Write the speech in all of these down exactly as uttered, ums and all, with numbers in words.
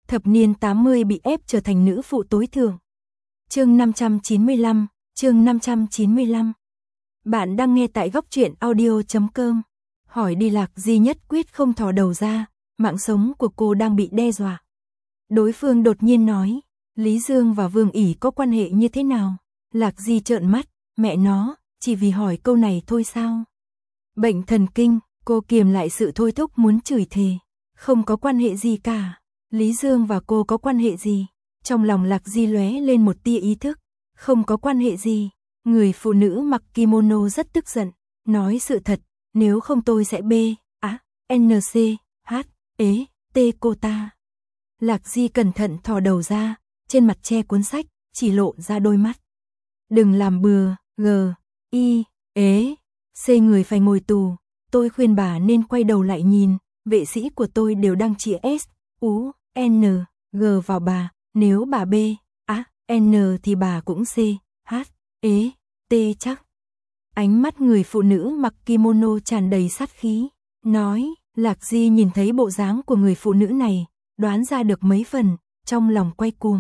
Thập niên tám mươi bị ép trở thành nữ phụ tối thượng. Chương năm trăm chín mươi lăm, chương năm trăm chín mươi lăm. Bạn đang nghe tại góc truyện audio chấm com. Hỏi đi Lạc Di nhất quyết không thò đầu ra, mạng sống của cô đang bị đe dọa. Đối phương đột nhiên nói, Lý Dương và Vương ỉ có quan hệ như thế nào? Lạc Di trợn mắt, mẹ nó, chỉ vì hỏi câu này thôi sao? Bệnh thần kinh, cô kiềm lại sự thôi thúc muốn chửi thề. Không có quan hệ gì cả. Lý Dương và cô có quan hệ gì? Trong lòng Lạc Di lóe lên một tia ý thức. Không có quan hệ gì. Người phụ nữ mặc kimono rất tức giận. Nói sự thật, nếu không tôi sẽ B, á, N, C, H, ế, T cô ta. Lạc Di cẩn thận thò đầu ra, trên mặt che cuốn sách, chỉ lộ ra đôi mắt. Đừng làm bừa, G, I, ế, C người phải ngồi tù. Tôi khuyên bà nên quay đầu lại nhìn, vệ sĩ của tôi đều đang chĩa S, U, N, G vào bà, nếu bà B, á, N thì bà cũng C, H, ế, T chắc. Ánh mắt người phụ nữ mặc kimono tràn đầy sát khí, nói, Lạc Di nhìn thấy bộ dáng của người phụ nữ này, đoán ra được mấy phần, trong lòng quay cuồng.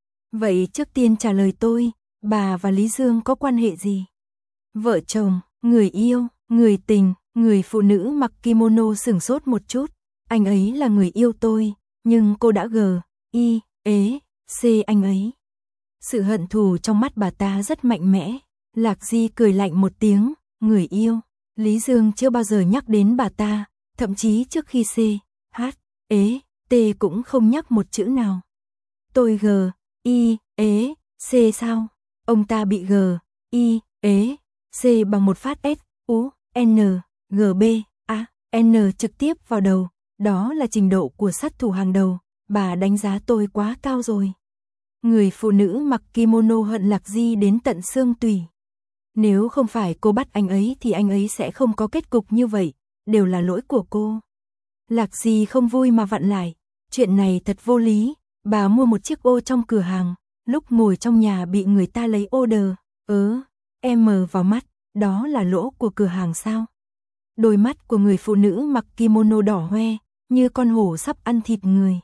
Vậy trước tiên trả lời tôi, bà và Lý Dương có quan hệ gì? Vợ chồng, người yêu, người tình. Người phụ nữ mặc kimono sửng sốt một chút, anh ấy là người yêu tôi, nhưng cô đã G, I, ế, C anh ấy. Sự hận thù trong mắt bà ta rất mạnh mẽ. Lạc Di cười lạnh một tiếng, người yêu. Lý Dương chưa bao giờ nhắc đến bà ta, thậm chí trước khi C, H, ế, T cũng không nhắc một chữ nào. Tôi G, I, ế, C sao? Ông ta bị G, I, ế, C bằng một phát S, U, N, G B, A, N trực tiếp vào đầu. Đó là trình độ của sát thủ hàng đầu. Bà đánh giá tôi quá cao rồi. Người phụ nữ mặc kimono hận Lạc Di đến tận xương tủy. Nếu không phải cô bắt anh ấy thì anh ấy sẽ không có kết cục như vậy. Đều là lỗi của cô. Lạc Di không vui mà vặn lại. Chuyện này thật vô lý. Bà mua một chiếc ô trong cửa hàng. Lúc ngồi trong nhà bị người ta lấy order. Ớ, em mờ vào mắt. Đó là lỗ của cửa hàng sao? Đôi mắt của người phụ nữ mặc kimono đỏ hoe, như con hổ sắp ăn thịt người.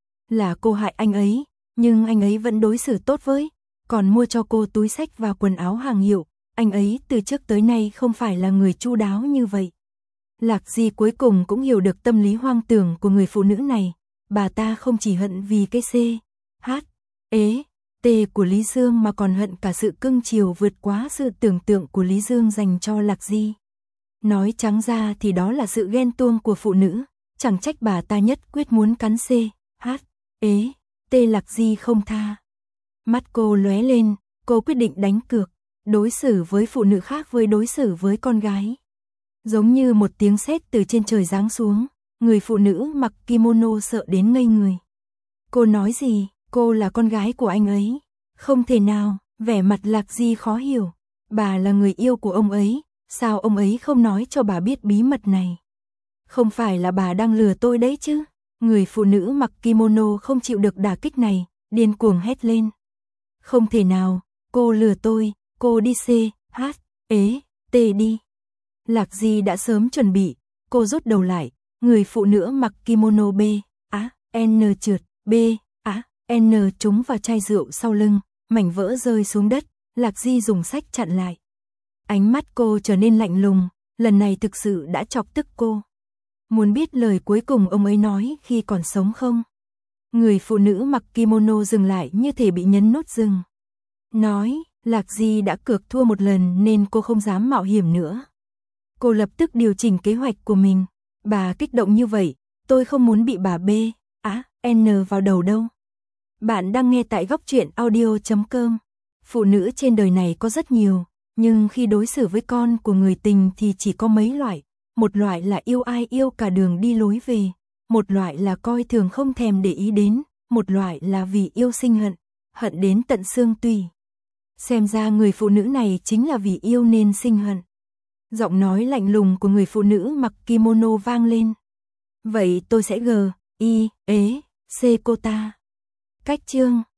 Là cô hại anh ấy, nhưng anh ấy vẫn đối xử tốt với, còn mua cho cô túi xách và quần áo hàng hiệu. Anh ấy từ trước tới nay không phải là người chu đáo như vậy. Lạc Di cuối cùng cũng hiểu được tâm lý hoang tưởng của người phụ nữ này. Bà ta không chỉ hận vì cái C, H, ế, T của Lý Dương mà còn hận cả sự cưng chiều vượt quá sự tưởng tượng của Lý Dương dành cho Lạc Di. Nói trắng ra thì đó là sự ghen tuông của phụ nữ, chẳng trách bà ta nhất quyết muốn cắn C, H, ế, T Lạc Di không tha. Mắt cô lóe lên, cô quyết định đánh cược, đối xử với phụ nữ khác với đối xử với con gái. Giống như một tiếng sét từ trên trời giáng xuống, người phụ nữ mặc kimono sợ đến ngây người. Cô nói gì, cô là con gái của anh ấy? Không thể nào, vẻ mặt Lạc Di khó hiểu, bà là người yêu của ông ấy. Sao ông ấy không nói cho bà biết bí mật này? Không phải là bà đang lừa tôi đấy chứ? Người phụ nữ mặc kimono không chịu được đả kích này, điên cuồng hét lên. Không thể nào, cô lừa tôi, cô đi C, H, ế, T đi. Lạc Di đã sớm chuẩn bị, cô rút đầu lại, người phụ nữ mặc kimono B, á, N trượt, B, á, N trúng vào chai rượu sau lưng, mảnh vỡ rơi xuống đất, Lạc Di dùng sách chặn lại. Ánh mắt cô trở nên lạnh lùng, lần này thực sự đã chọc tức cô. Muốn biết lời cuối cùng ông ấy nói khi còn sống không? Người phụ nữ mặc kimono dừng lại như thể bị nhấn nút dừng. Nói, Lạc Di đã cược thua một lần nên cô không dám mạo hiểm nữa. Cô lập tức điều chỉnh kế hoạch của mình. Bà kích động như vậy, tôi không muốn bị bà B, á, N vào đầu đâu. Bạn đang nghe tại góc truyện audio chấm com. Phụ nữ trên đời này có rất nhiều. Nhưng khi đối xử với con của người tình thì chỉ có mấy loại. Một loại là yêu ai yêu cả đường đi lối về. Một loại là coi thường không thèm để ý đến. Một loại là vì yêu sinh hận. Hận đến tận xương tủy. Xem ra người phụ nữ này chính là vì yêu nên sinh hận. Giọng nói lạnh lùng của người phụ nữ mặc kimono vang lên. Vậy tôi sẽ G, I, ế, C cô ta. Cách chương